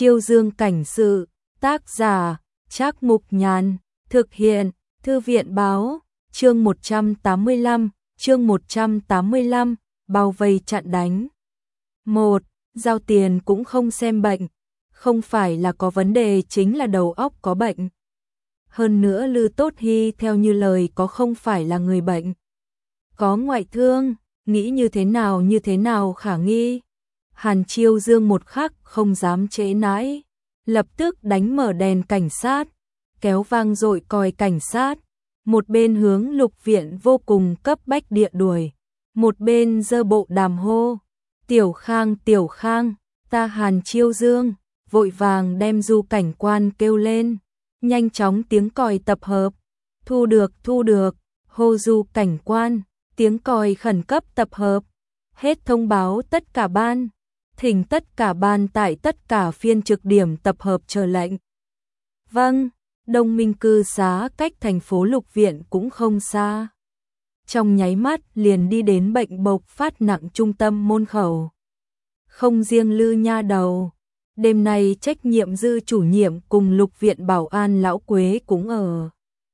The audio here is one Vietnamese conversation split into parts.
Chiêu Dương cảnh sự, tác giả, Trác Mục Nhàn, thực hiện, Thư viện báo, chương 185, bao vây chặn đánh. 1. Giao tiền cũng không xem bệnh, không phải là có vấn đề chính là đầu óc có bệnh. Hơn nữa Lư Tốt Hy theo như lời có không phải là người bệnh. Có ngoại thương, nghĩ như thế nào khả nghi. Hàn Chiêu Dương một khắc không dám trễ nãi, lập tức đánh mở đèn cảnh sát, kéo vang dội còi cảnh sát, một bên hướng Lục Viện vô cùng cấp bách địa đuổi, một bên giơ bộ đàm hô, Tiểu Khang, ta Hàn Chiêu Dương, vội vàng đem Du cảnh quan kêu lên, nhanh chóng tiếng còi tập hợp, thu được, hô Du cảnh quan, tiếng còi khẩn cấp tập hợp, hết thông báo tất cả ban. Thỉnh tất cả ban tại tất cả phiên trực điểm tập hợp chờ lệnh. Vâng, Đông Minh cư xá cách thành phố Lục Viện cũng không xa. Trong nháy mắt liền đi đến bệnh bộc phát nặng trung tâm môn khẩu. Không riêng Lư nha đầu, đêm nay trách nhiệm dư chủ nhiệm cùng Lục Viện bảo an lão Quế cũng ở.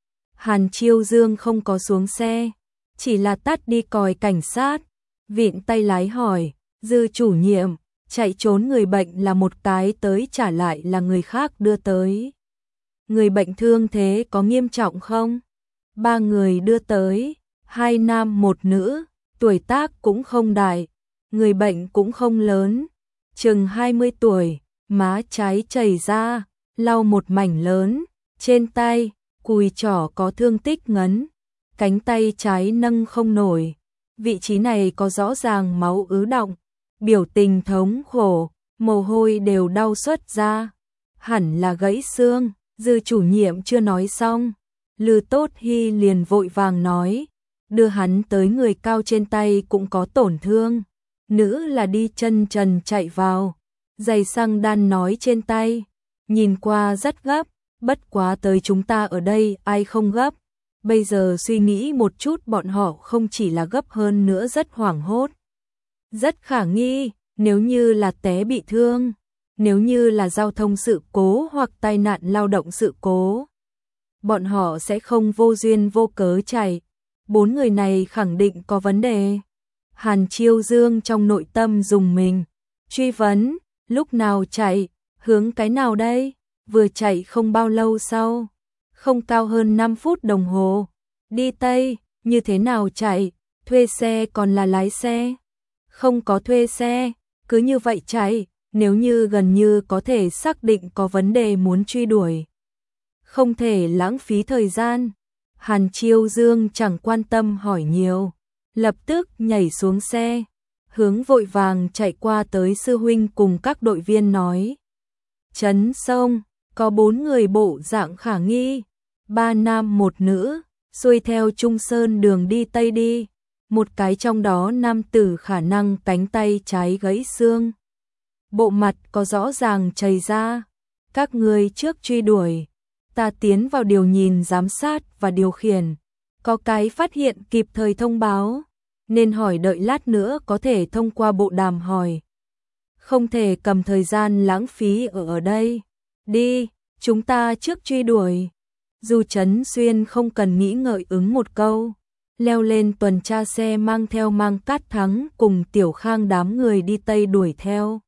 Hàn Chiêu Dương không có xuống xe, chỉ là tắt đi còi cảnh sát, vịn tay lái hỏi, dư chủ nhiệm, chạy trốn người bệnh là một cái tới trả lại là người khác đưa tới. Người bệnh thương thế có nghiêm trọng không? 3 người đưa tới, 2 nam 1 nữ, tuổi tác cũng không đại, người bệnh cũng không lớn, chừng 20 tuổi, má trái chảy ra, lau một mảnh lớn, trên tay, cùi trỏ có thương tích ngấn, cánh tay trái nâng không nổi, vị trí này có rõ ràng máu ứ đọng. Biểu tình thống khổ, mồ hôi đều đau xuất ra, hẳn là gãy xương. Dư chủ nhiệm chưa nói xong, Lư Tốt Hy liền vội vàng nói, đưa hắn tới người cao trên tay cũng có tổn thương, nữ là đi chân trần chạy vào, giày xăng đan nói trên tay, nhìn qua rất gấp, bất quá tới chúng ta ở đây ai không gấp, bây giờ suy nghĩ một chút bọn họ không chỉ là gấp hơn nữa rất hoảng hốt. Rất khả nghi, nếu như là té bị thương, nếu như là giao thông sự cố hoặc tai nạn lao động sự cố, bọn họ sẽ không vô duyên vô cớ chạy. 4 người này khẳng định có vấn đề. Hàn Chiêu Dương trong nội tâm dùng mình, truy vấn, lúc nào chạy, hướng cái nào đây? Vừa chạy không bao lâu sau, không cao hơn 5 phút đồng hồ. Đi Tây, như thế nào chạy, thuê xe còn là lái xe? Không có thuê xe, cứ như vậy chạy, nếu như gần như có thể xác định có vấn đề muốn truy đuổi. Không thể lãng phí thời gian. Hàn Chiêu Dương chẳng quan tâm hỏi nhiều, lập tức nhảy xuống xe, hướng vội vàng chạy qua tới sư huynh cùng các đội viên nói. Trấn Sông, có 4 người bộ dạng khả nghi, 3 nam 1 nữ, xuôi theo Trung Sơn đường đi Tây đi. Một cái trong đó nam tử khả năng cánh tay trái gãy xương. Bộ mặt có rõ ràng chảy ra. Các người trước truy đuổi. Ta tiến vào điều nhìn giám sát và điều khiển. Có cái phát hiện kịp thời thông báo. Nên hỏi đợi lát nữa có thể thông qua bộ đàm hỏi. Không thể cầm thời gian lãng phí ở đây. Đi, chúng ta trước truy đuổi. Dù Trấn Xuyên không cần nghĩ ngợi ứng một câu. Leo lên tuần tra xe mang theo Mang Cát Thắng cùng Tiểu Khang đám người đi Tây đuổi theo.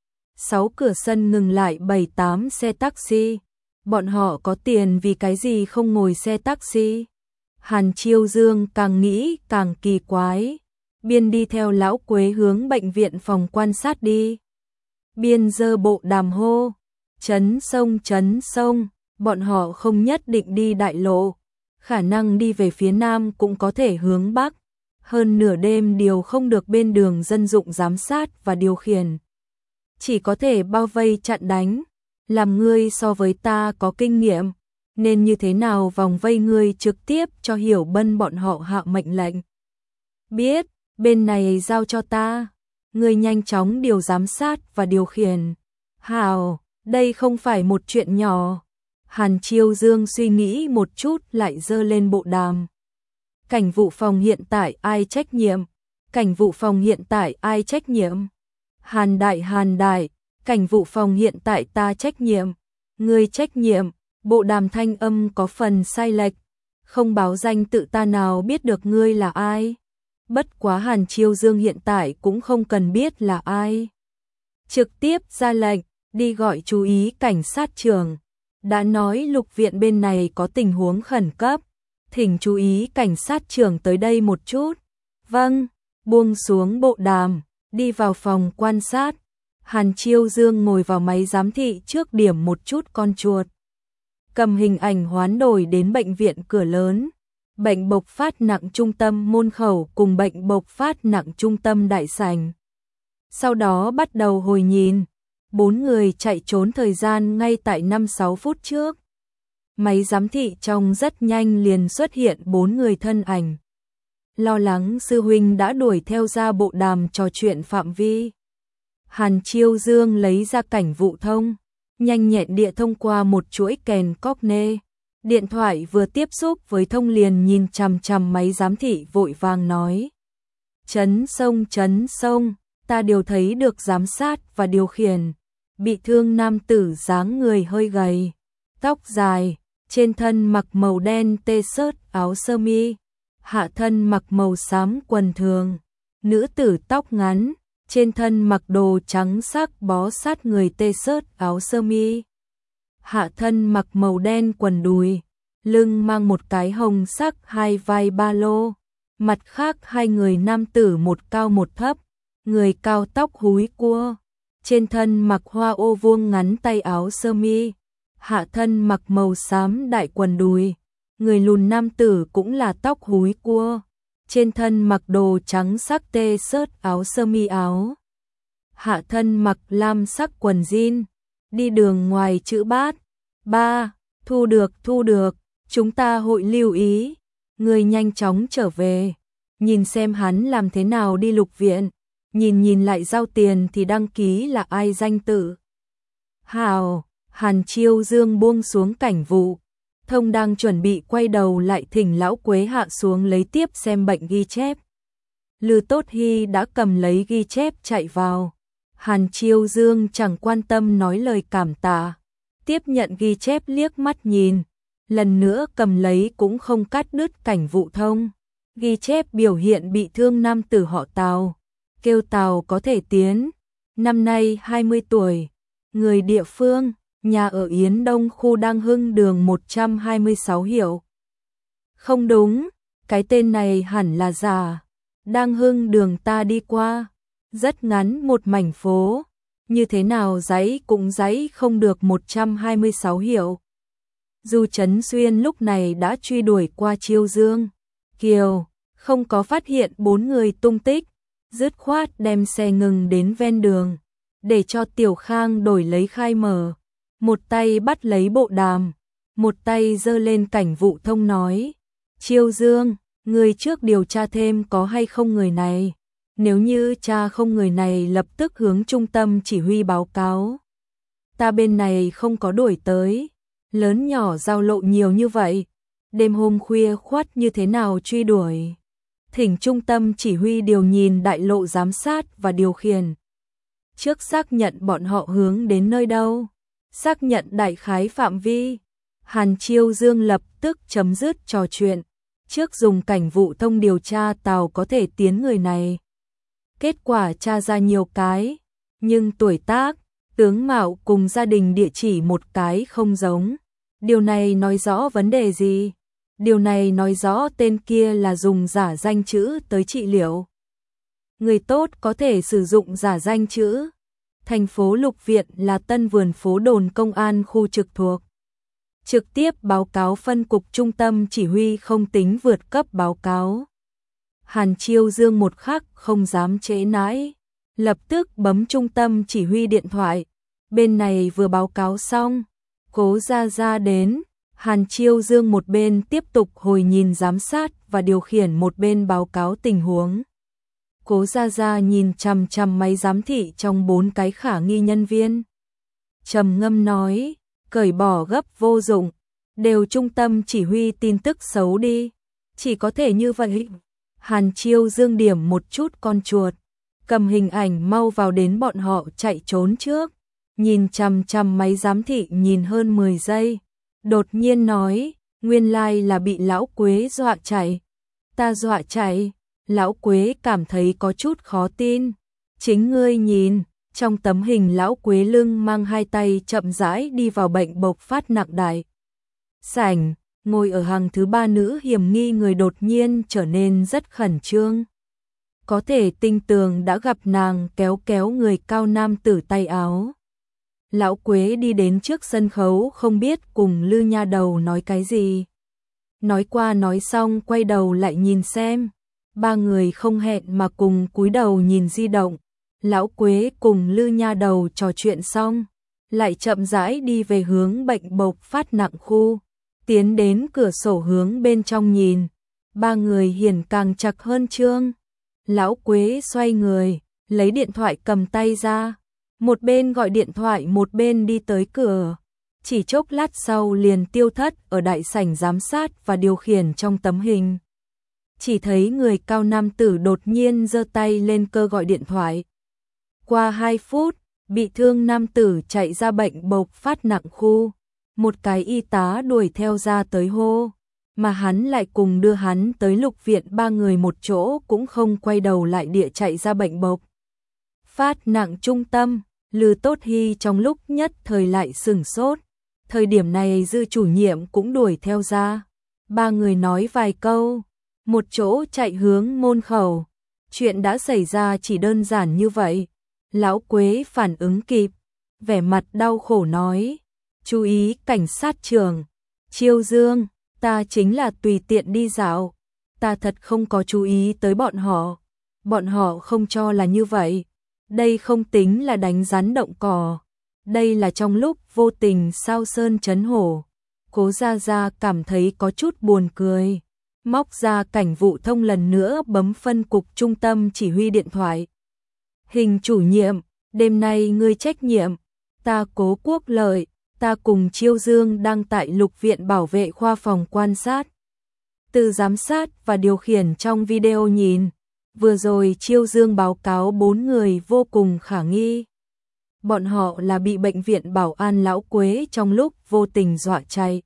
6 cửa sân ngừng lại 7-8 xe taxi. Bọn họ có tiền vì cái gì không ngồi xe taxi? Hàn Chiêu Dương càng nghĩ càng kỳ quái. Biên đi theo lão Quế hướng bệnh viện phòng quan sát đi. Biên giơ bộ đàm hô. Trấn Sông, bọn họ không nhất định đi đại lộ. Khả năng đi về phía nam cũng có thể hướng bắc, hơn nửa đêm điều không được bên đường dân dụng giám sát và điều khiển. Chỉ có thể bao vây chặn đánh, làm ngươi so với ta có kinh nghiệm, nên như thế nào vòng vây ngươi trực tiếp cho Hiểu Bân bọn họ hạ mệnh lệnh. Biết, bên này giao cho ta, ngươi nhanh chóng điều giám sát và điều khiển. Hào, đây không phải một chuyện nhỏ. Hàn Chiêu Dương suy nghĩ một chút lại giơ lên bộ đàm. Cảnh vụ phòng hiện tại ai trách nhiệm? Cảnh vụ phòng hiện tại ai trách nhiệm? Hàn đại, Cảnh vụ phòng hiện tại ta trách nhiệm. Ngươi trách nhiệm, bộ đàm thanh âm có phần sai lệch. Không báo danh tự ta nào biết được ngươi là ai. Bất quá Hàn Chiêu Dương hiện tại cũng không cần biết là ai. Trực tiếp ra lệnh, đi gọi chú ý cảnh sát trưởng. Đã nói Lục viện bên này có tình huống khẩn cấp. Thỉnh chú ý cảnh sát trưởng tới đây một chút. Vâng, buông xuống bộ đàm, đi vào phòng quan sát. Hàn Chiêu Dương ngồi vào máy giám thị trước điểm một chút con chuột. Cầm hình ảnh hoán đổi đến bệnh viện cửa lớn. Bệnh bộc phát nặng trung tâm môn khẩu cùng bệnh bộc phát nặng trung tâm đại sảnh. Sau đó bắt đầu hồi nhìn. 4 người chạy trốn thời gian ngay tại 5-6 phút trước. Máy giám thị trong rất nhanh liền xuất hiện 4 người thân ảnh. Lo lắng sư huynh đã đuổi theo ra bộ đàm trò chuyện phạm vi. Hàn Chiêu Dương lấy ra cảnh vụ thông, nhanh nhẹn địa thông qua một chuỗi kèn cóc nê. Điện thoại vừa tiếp xúc với thông liền nhìn chằm chằm máy giám thị vội vàng nói. Chấn sông, ta đều thấy được giám sát và điều khiển. Bị thương nam tử dáng người hơi gầy, tóc dài, trên thân mặc màu đen t-shirt áo sơ mi, hạ thân mặc màu xám quần thường. Nữ tử tóc ngắn, trên thân mặc đồ trắng sắc bó sát người t-shirt áo sơ mi. Hạ thân mặc màu đen quần đùi, lưng mang một cái hồng sắc hai vai ba lô. Mặt khác hai người nam tử một cao một thấp, người cao tóc húi cua, trên thân mặc hoa ô vuông ngắn tay áo sơ mi, hạ thân mặc màu xám đại quần đùi. Người lùn nam tử cũng là tóc húi cua, trên thân mặc đồ trắng sắc t-shirt áo sơ mi áo. Hạ thân mặc lam sắc quần jean, đi đường ngoài chữ bát. Ba, thu được, chúng ta hội lưu ý. Người nhanh chóng trở về, nhìn xem hắn làm thế nào đi Lục viện, nhìn lại giao tiền thì đăng ký là ai danh tự. Hào, Hàn Chiêu Dương buông xuống cảnh vụ. Thông đang chuẩn bị quay đầu lại thỉnh lão Quế hạ xuống lấy tiếp xem bệnh ghi chép. Lư Tốt Hy đã cầm lấy ghi chép chạy vào. Hàn Chiêu Dương chẳng quan tâm nói lời cảm tạ, tiếp nhận ghi chép liếc mắt nhìn, lần nữa cầm lấy cũng không cắt đứt cảnh vụ thông. Ghi chép biểu hiện bị thương nam tử họ Tào, kêu Tào có thể tiến, năm nay 20 tuổi, người địa phương, nhà ở Yến Đông khu Đăng Hưng đường 126 hiệu. Không đúng, cái tên này hẳn là giả. Đăng Hưng đường ta đi qua, rất ngắn một mảnh phố, như thế nào giấy cũng giấy không được 126 hiệu. Du Trấn Xuyên lúc này đã truy đuổi qua Chiêu Dương, Kiều, không có phát hiện 4 người tung tích, dứt khoát đem xe ngừng đến ven đường, để cho Tiểu Khang đổi lấy khai mở. Một tay bắt lấy bộ đàm, một tay giơ lên cảnh vụ thông nói. Chiêu Dương, người trước điều tra thêm có hay không người này. Nếu như tra không người này lập tức hướng trung tâm chỉ huy báo cáo. Ta bên này không có đuổi tới, lớn nhỏ giao lộ nhiều như vậy. Đêm hôm khuya khoắt như thế nào truy đuổi. Thỉnh trung tâm chỉ huy điều nhìn đại lộ giám sát và điều khiển. Trước xác nhận bọn họ hướng đến nơi đâu. Xác nhận đại khái phạm vi. Hàn Chiêu Dương lập tức chấm dứt trò chuyện. Trước dùng cảnh vụ thông điều tra Tào có thể tiến người này. Kết quả tra ra nhiều cái, nhưng tuổi tác, tướng mạo cùng gia đình địa chỉ một cái không giống. Điều này nói rõ vấn đề gì? Điều này nói rõ tên kia là dùng giả danh chữ tới trị liệu. Người tốt có thể sử dụng giả danh chữ. Thành phố Lục Viện là Tân Vườn phố đồn công an khu trực thuộc. Trực tiếp báo cáo phân cục trung tâm chỉ huy không tính vượt cấp báo cáo. Hàn Chiêu Dương một khắc không dám trễ nãi, lập tức bấm trung tâm chỉ huy điện thoại. Bên này vừa báo cáo xong, Cố Gia Gia đến. Hàn Chiêu Dương một bên tiếp tục hồi nhìn giám sát và điều khiển một bên báo cáo tình huống. Cố Gia Gia nhìn chằm chằm máy giám thị trong 4 cái khả nghi nhân viên. Trầm ngâm nói, cởi bỏ gấp vô dụng, đều trung tâm chỉ huy tin tức xấu đi, chỉ có thể như vậy. Hàn Chiêu Dương điểm một chút con chuột, cầm hình ảnh mau vào đến bọn họ chạy trốn trước. nhìn chằm chằm máy giám thị nhìn hơn 10 giây, đột nhiên nói, nguyên lai là bị lão Quế dọa chạy. Ta dọa chạy? Lão Quế cảm thấy có chút khó tin. Chính ngươi nhìn, trong tấm hình lão Quế lưng mang hai tay chậm rãi đi vào bệnh bộc phát nặng đại sảnh, ngồi ở hàng thứ 3 nữ hiểm nghi người đột nhiên trở nên rất khẩn trương. Có thể tinh tường đã gặp nàng kéo kéo người cao nam tử tay áo. Lão Quế đi đến trước sân khấu không biết cùng Lư Nha Đầu nói cái gì. Nói qua nói xong quay đầu lại nhìn xem. Ba người không hẹn mà cùng cúi đầu nhìn di động. Lão Quế cùng Lư Nha Đầu trò chuyện xong, lại chậm rãi đi về hướng bệnh bộc phát nặng khu, tiến đến cửa sổ hướng bên trong nhìn. Ba người hiển càng chặt hơn trương. Lão Quế xoay người, lấy điện thoại cầm tay ra, một bên gọi điện thoại một bên đi tới cửa. Chỉ chốc lát sau liền tiêu thất ở đại sảnh giám sát và điều khiển trong tấm hình. Chỉ thấy người cao nam tử đột nhiên giơ tay lên cơ gọi điện thoại. Qua 2 phút, bị thương nam tử chạy ra bệnh bộc phát nặng khu. Một cái y tá đuổi theo ra tới hô, mà hắn lại cùng đưa hắn tới lục viện, ba người một chỗ cũng không quay đầu lại địa chạy ra bệnh bộc phát nặng trung tâm. Lư Tốt Hy trong lúc nhất thời lại sửng sốt. Thời điểm này Dư chủ nhiệm cũng đuổi theo ra. Ba người nói vài câu, một chỗ chạy hướng môn khẩu. Chuyện đã xảy ra chỉ đơn giản như vậy. Lão Quế phản ứng kịp, vẻ mặt đau khổ nói, chú ý cảnh sát trưởng, Chiêu Dương, ta chính là tùy tiện đi dạo, ta thật không có chú ý tới bọn họ không cho là như vậy, đây không tính là đánh rắn động cỏ, đây là trong lúc vô tình sao sơn chấn hổ. Cố Gia Gia cảm thấy có chút buồn cười, móc ra cảnh vụ thông lần nữa bấm phân cục trung tâm chỉ huy điện thoại. Hình chủ nhiệm, đêm nay ngươi trách nhiệm, ta Cố Quốc Lợi, ta cùng Chiêu Dương đang tại lục viện bảo vệ khoa phòng quan sát. Từ giám sát và điều khiển trong video nhìn, vừa rồi Chiêu Dương báo cáo 4 người vô cùng khả nghi. Bọn họ là bị bệnh viện Bảo An lão Quế trong lúc vô tình dọa chạy.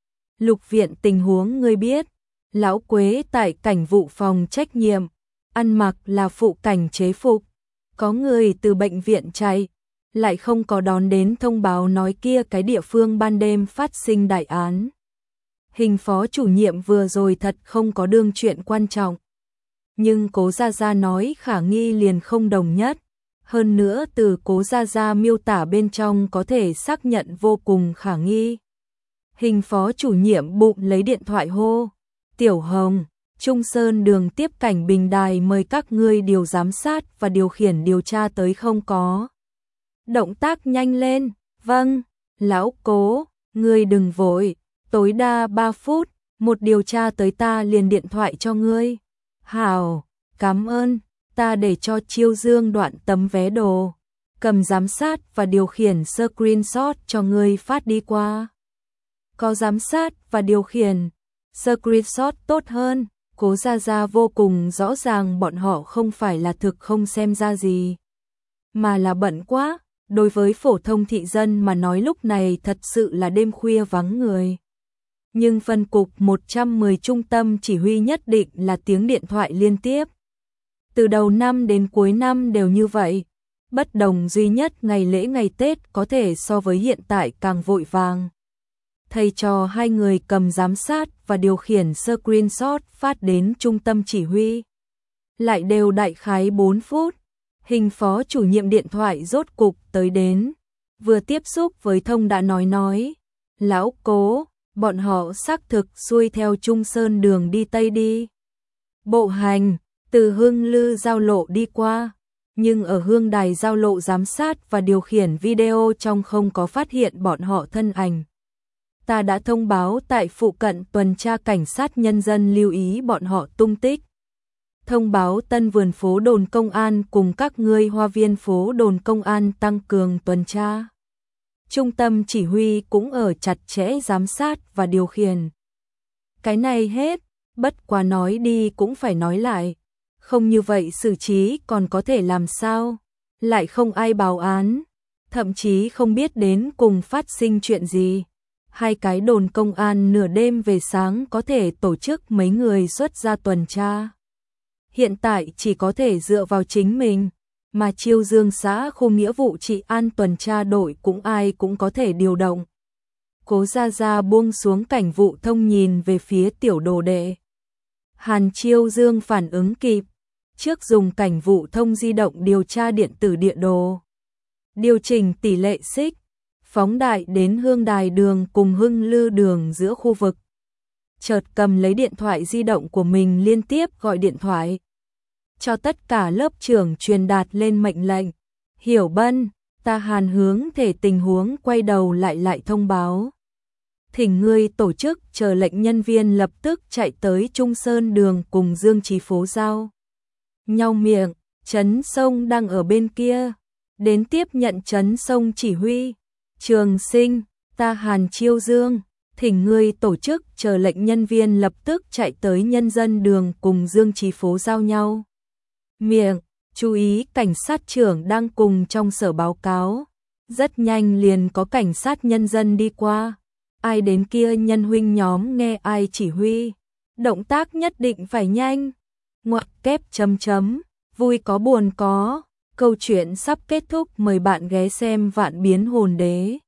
Lục viện tình huống ngươi biết, lão Quế tại cảnh vụ phòng trách nhiệm, ăn mặc là phụ cảnh chế phục. Có người từ bệnh viện chạy, lại không có đón đến thông báo nói kia cái địa phương ban đêm phát sinh đại án. Hình phó chủ nhiệm vừa rồi thật không có đương chuyện quan trọng. Nhưng Cố Gia Gia nói khả nghi liền không đồng nhất. Hơn nữa từ Cố Gia Gia miêu tả bên trong có thể xác nhận vô cùng khả nghi. Hình phó chủ nhiệm bụng lấy điện thoại hô, Tiểu Hồng, Trung Sơn đường tiếp cảnh Bình Đài mời các ngươi điều giám sát và điều khiển điều tra tới không có. Động tác nhanh lên, vâng, lão Cố, ngươi đừng vội, tối đa 3 phút, một điều tra tới ta liền điện thoại cho ngươi. Hảo, cảm ơn, ta để cho Chiêu Dương đoạn tấm vé đồ, cầm giám sát và điều khiển screenshot cho ngươi phát đi qua. Có giám sát và điều khiển, screenshot tốt hơn. Cố Gia Gia vô cùng rõ ràng bọn họ không phải là thực không xem ra gì, mà là bận quá. Đối với phổ thông thị dân mà nói lúc này thật sự là đêm khuya vắng người. Nhưng phân cục 110 trung tâm chỉ huy nhất định là tiếng điện thoại liên tiếp. Từ đầu năm đến cuối năm đều như vậy. Bất đồng duy nhất ngày lễ ngày Tết có thể so với hiện tại càng vội vàng. Thầy trò hai người cầm giám sát và điều khiển screenshot phát đến trung tâm chỉ huy. Lại đều đại khái 4 phút. Hình phó chủ nhiệm điện thoại rốt cục tới đến. Vừa tiếp xúc với thông đã nói. Lão Cố, bọn họ xác thực xuôi theo Trung Sơn đường đi Tây đi. Bộ hành, từ Hưng Lư giao lộ đi qua. Nhưng ở Hương Đài giao lộ giám sát và điều khiển video trong không có phát hiện bọn họ thân ảnh. Ta đã thông báo tại phụ cận tuần tra cảnh sát nhân dân lưu ý bọn họ tung tích. Thông báo Tân Vườn phố đồn công an cùng các ngươi Hoa Viên phố đồn công an tăng cường tuần tra. Trung tâm chỉ huy cũng ở chặt chẽ giám sát và điều khiển. Cái này hết, bất quá nói đi cũng phải nói lại. Không như vậy xử trí còn có thể làm sao? Lại không ai báo án. thậm chí không biết đến cùng phát sinh chuyện gì. Hai cái đồn công an nửa đêm về sáng có thể tổ chức mấy người xuất ra tuần tra. Hiện tại chỉ có thể dựa vào chính mình, mà Chiêu Dương xã khu nghĩa vụ trị an tuần tra đội cũng ai cũng có thể điều động. Cố Gia Gia buông xuống cảnh vụ thông nhìn về phía tiểu đồ đệ. Hàn Chiêu Dương phản ứng kịp, trước dùng cảnh vụ thông di động điều tra điện tử địa đồ. Điều chỉnh tỷ lệ xích, phóng đại đến Hương Đài đường cùng Hưng Lư đường giữa khu vực. Chợt cầm lấy điện thoại di động của mình liên tiếp gọi điện thoại cho tất cả lớp trưởng truyền đạt lên mệnh lệnh. Hiểu Bân, ta Hàn hướng thể tình huống quay đầu lại thông báo. Thỉnh ngươi tổ chức chờ lệnh nhân viên lập tức chạy tới Trung Sơn đường cùng Dương Chí phố giao nhau miệng, Trấn Sông đang ở bên kia. Đến tiếp nhận Trấn Sông chỉ huy. Trường Sinh, ta Hàn Chiêu Dương, thỉnh ngươi tổ chức chờ lệnh nhân viên lập tức chạy tới Nhân dân đường cùng Dương Chí phố giao nhau miệng. Chú ý, cảnh sát trưởng đang cùng trong sở báo cáo. Rất nhanh liền có cảnh sát nhân dân đi qua. Ai đến kia nhân huynh nhóm nghe ai chỉ huy. Động tác nhất định phải nhanh. Ngoặc kép chấm chấm. Vui có buồn có. Câu chuyện sắp kết thúc, mời bạn ghé xem Vạn Biến Hồn Đế.